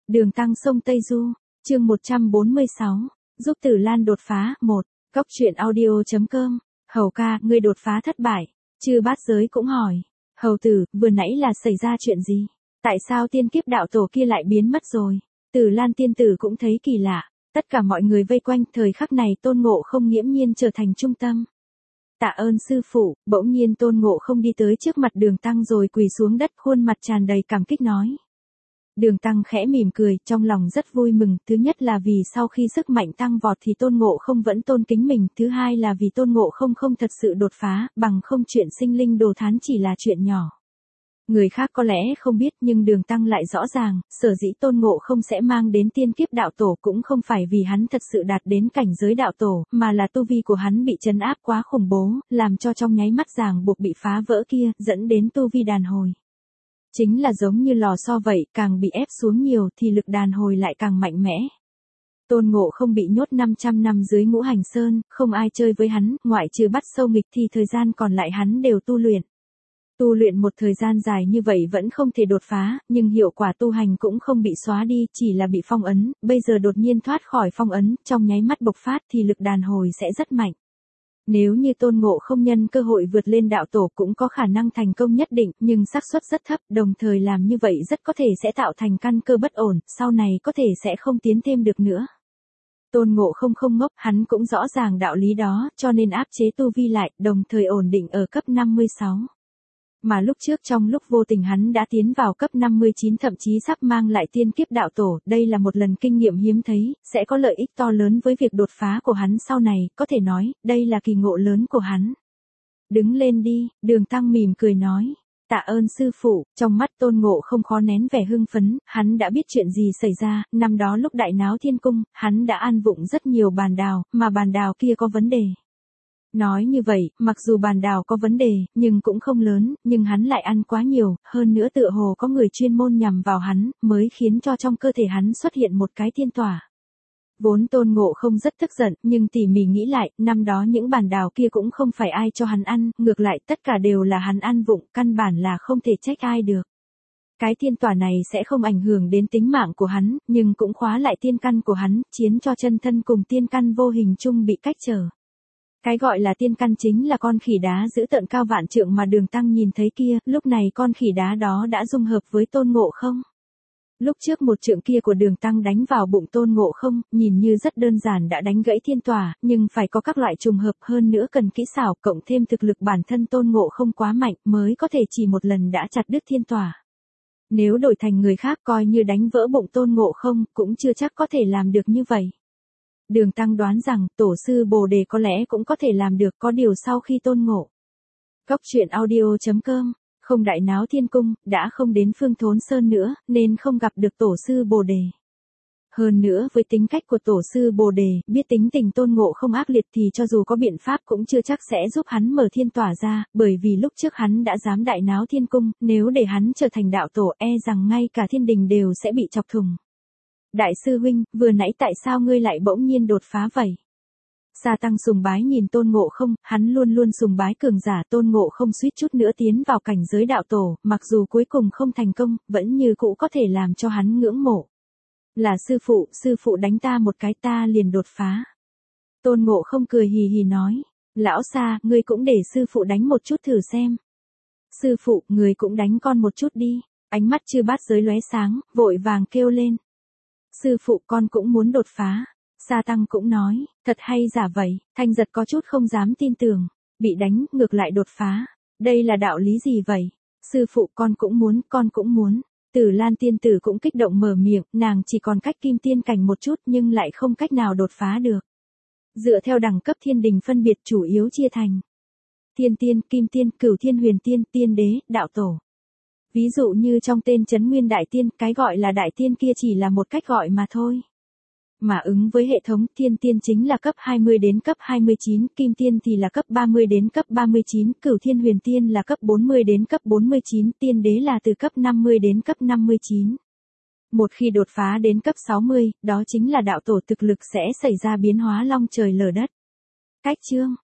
Đường Tăng sông Tây Du, chương 146, giúp Tử Lan đột phá, 1, Cóc truyện audio.com, Hầu ca, ngươi đột phá thất bại, Chư Bát Giới cũng hỏi, Hầu tử, vừa nãy là xảy ra chuyện gì? Tại sao tiên kiếp đạo tổ kia lại biến mất rồi? Tử Lan tiên tử cũng thấy kỳ lạ, tất cả mọi người vây quanh, thời khắc này Tôn Ngộ Không nghiễm nhiên trở thành trung tâm. Tạ ơn sư phụ, bỗng nhiên Tôn Ngộ Không đi tới trước mặt Đường Tăng rồi quỳ xuống đất, khuôn mặt tràn đầy cảm kích nói. Đường Tăng khẽ mỉm cười, trong lòng rất vui mừng, thứ nhất là vì sau khi sức mạnh tăng vọt thì Tôn Ngộ Không vẫn tôn kính mình, thứ hai là vì Tôn Ngộ Không không thật sự đột phá, bằng không chuyện sinh linh đồ thán chỉ là chuyện nhỏ. Người khác có lẽ không biết nhưng Đường Tăng lại rõ ràng, sở dĩ Tôn Ngộ Không sẽ mang đến tiên kiếp đạo tổ cũng không phải vì hắn thật sự đạt đến cảnh giới đạo tổ, mà là tu vi của hắn bị trấn áp quá khủng bố, làm cho trong nháy mắt ràng buộc bị phá vỡ kia, dẫn đến tu vi đàn hồi. Chính là giống như lò xo vậy, càng bị ép xuống nhiều thì lực đàn hồi lại càng mạnh mẽ. Tôn Ngộ Không bị nhốt 500 năm dưới Ngũ Hành Sơn, không ai chơi với hắn, ngoại trừ Bắt Sâu Nghịch thì thời gian còn lại hắn đều tu luyện. Tu luyện một thời gian dài như vậy vẫn không thể đột phá, nhưng hiệu quả tu hành cũng không bị xóa đi, chỉ là bị phong ấn, bây giờ đột nhiên thoát khỏi phong ấn, trong nháy mắt bộc phát thì lực đàn hồi sẽ rất mạnh. Nếu như Tôn Ngộ Không nhân cơ hội vượt lên đạo tổ cũng có khả năng thành công nhất định, nhưng xác suất rất thấp, đồng thời làm như vậy rất có thể sẽ tạo thành căn cơ bất ổn, sau này có thể sẽ không tiến thêm được nữa. Tôn Ngộ Không không ngốc, hắn cũng rõ ràng đạo lý đó, cho nên áp chế tu vi lại, đồng thời ổn định ở cấp 56. Mà lúc trước trong lúc vô tình hắn đã tiến vào cấp 59 thậm chí sắp mang lại tiên kiếp đạo tổ, đây là một lần kinh nghiệm hiếm thấy, sẽ có lợi ích to lớn với việc đột phá của hắn sau này, có thể nói, đây là kỳ ngộ lớn của hắn. Đứng lên đi, Đường Tăng mỉm cười nói, tạ ơn sư phụ, trong mắt Tôn Ngộ Không khó nén vẻ hưng phấn, hắn đã biết chuyện gì xảy ra, năm đó lúc đại náo thiên cung, hắn đã ăn vụng rất nhiều bàn đào, mà bàn đào kia có vấn đề. Nói như vậy, mặc dù bàn đào có vấn đề, nhưng cũng không lớn, nhưng hắn lại ăn quá nhiều, hơn nữa tựa hồ có người chuyên môn nhằm vào hắn, mới khiến cho trong cơ thể hắn xuất hiện một cái thiên tỏa. Vốn Tôn Ngộ Không rất tức giận, nhưng tỉ mỉ nghĩ lại, năm đó những bàn đào kia cũng không phải ai cho hắn ăn, ngược lại tất cả đều là hắn ăn vụng, căn bản là không thể trách ai được. Cái thiên tỏa này sẽ không ảnh hưởng đến tính mạng của hắn, nhưng cũng khóa lại tiên căn của hắn, khiến cho chân thân cùng tiên căn vô hình chung bị cách trở. Cái gọi là tiên căn chính là con khỉ đá dữ tợn cao vạn trượng mà Đường Tăng nhìn thấy kia, lúc này con khỉ đá đó đã dung hợp với Tôn Ngộ Không. Lúc trước một trượng kia của Đường Tăng đánh vào bụng Tôn Ngộ Không, nhìn như rất đơn giản đã đánh gãy thiên tỏa, nhưng phải có các loại trùng hợp hơn nữa cần kỹ xảo, cộng thêm thực lực bản thân Tôn Ngộ Không quá mạnh mới có thể chỉ một lần đã chặt đứt thiên tỏa. Nếu đổi thành người khác coi như đánh vỡ bụng Tôn Ngộ Không, cũng chưa chắc có thể làm được như vậy. Đường Tăng đoán rằng, tổ sư Bồ Đề có lẽ cũng có thể làm được, có điều sau khi tôn ngộ. Cóc truyện audio.com, không đại náo thiên cung, đã không đến Phương Thốn Sơn nữa, nên không gặp được tổ sư Bồ Đề. Hơn nữa với tính cách của tổ sư Bồ Đề, biết tính tình Tôn Ngộ Không ác liệt thì cho dù có biện pháp cũng chưa chắc sẽ giúp hắn mở thiên tỏa ra, bởi vì lúc trước hắn đã dám đại náo thiên cung, nếu để hắn trở thành đạo tổ e rằng ngay cả thiên đình đều sẽ bị chọc thủng. Đại sư huynh, vừa nãy tại sao ngươi lại bỗng nhiên đột phá vậy? Sa Tăng sùng bái nhìn Tôn Ngộ Không, hắn luôn luôn sùng bái cường giả, Tôn Ngộ Không suýt chút nữa tiến vào cảnh giới đạo tổ, mặc dù cuối cùng không thành công, vẫn như cũ có thể làm cho hắn ngưỡng mộ. Là sư phụ đánh ta một cái ta liền đột phá. Tôn Ngộ Không cười hì hì nói, lão Sa, ngươi cũng để sư phụ đánh một chút thử xem. Sư phụ, người cũng đánh con một chút đi. Ánh mắt Chư Bát Giới lóe sáng, vội vàng kêu lên. Sư phụ, con cũng muốn đột phá. Sa Tăng cũng nói, thật hay giả vậy, Thanh Giật có chút không dám tin tưởng, bị đánh, ngược lại đột phá. Đây là đạo lý gì vậy? Sư phụ, con cũng muốn. Tử Lan tiên tử cũng kích động mở miệng, nàng chỉ còn cách kim tiên cảnh một chút nhưng lại không cách nào đột phá được. Dựa theo đẳng cấp thiên đình phân biệt chủ yếu chia thành thiên tiên, kim tiên, cửu thiên huyền tiên, tiên đế, đạo tổ. Ví dụ như trong tên Trấn Nguyên Đại Tiên, cái gọi là Đại Tiên kia chỉ là một cách gọi mà thôi. Mà ứng với hệ thống, thiên tiên chính là cấp 20 đến cấp 29, kim tiên thì là cấp 30 đến cấp 39, cửu thiên huyền tiên là cấp 40 đến cấp 49, tiên đế là từ cấp 50 đến cấp 59. Một khi đột phá đến cấp 60, đó chính là đạo tổ, thực lực sẽ xảy ra biến hóa long trời lở đất. Cách chương